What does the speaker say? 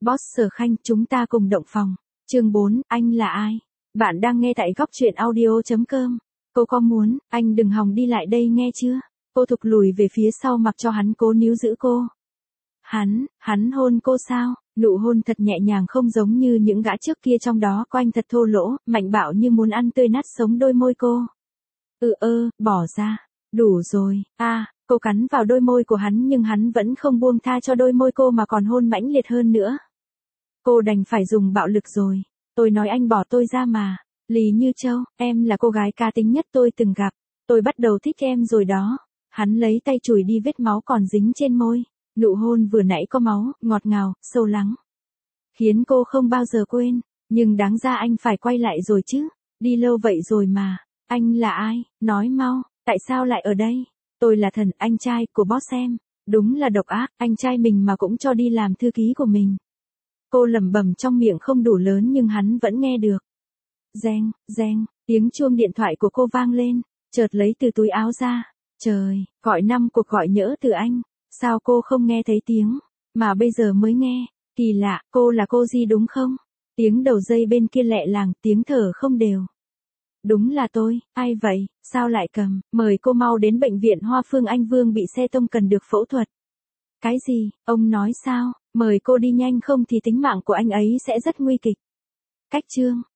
Boss Sở Khanh, chúng ta cùng động phòng. Chương 4, anh là ai? Bạn đang nghe tại góc truyện audio.com. Cô có muốn, anh đừng hòng đi lại đây nghe chưa? Cô thụt lùi về phía sau mặc cho hắn cố níu giữ cô. Hắn hôn cô sao? Nụ hôn thật nhẹ nhàng không giống như những gã trước kia, trong đó có anh thật thô lỗ, mạnh bạo như muốn ăn tươi nát sống đôi môi cô. Bỏ ra. Đủ rồi. Cô cắn vào đôi môi của hắn nhưng hắn vẫn không buông tha cho đôi môi cô mà còn hôn mãnh liệt hơn nữa. Cô đành phải dùng bạo lực rồi. Tôi nói anh bỏ tôi ra mà. Lý Như Châu, em là cô gái cá tính nhất tôi từng gặp. Tôi bắt đầu thích em rồi đó. Hắn lấy tay chùi đi vết máu còn dính trên môi. Nụ hôn vừa nãy có máu, ngọt ngào, sâu lắng. Khiến cô không bao giờ quên. Nhưng đáng ra anh phải quay lại rồi chứ. Đi lâu vậy rồi mà. Anh là ai? Nói mau. Tại sao lại ở đây? Tôi là Thần, anh trai của boss em. Đúng là độc ác, anh trai mình mà cũng cho đi làm thư ký của mình. Cô lẩm bẩm trong miệng không đủ lớn nhưng hắn vẫn nghe được. Reng, reng, tiếng chuông điện thoại của cô vang lên, chợt lấy từ túi áo ra. Trời, gọi 5 cuộc gọi nhỡ từ anh. Sao cô không nghe thấy tiếng, mà bây giờ mới nghe? Kỳ lạ, cô là cô Di đúng không? Tiếng đầu dây bên kia lẹ làng, tiếng thở không đều. Đúng là tôi, ai vậy, sao lại cầm, mời cô mau đến bệnh viện Hoa Phương, anh Vương bị xe tông cần được phẫu thuật. Cái gì, ông nói sao, mời cô đi nhanh không thì tính mạng của anh ấy sẽ rất nguy kịch. Cách chương,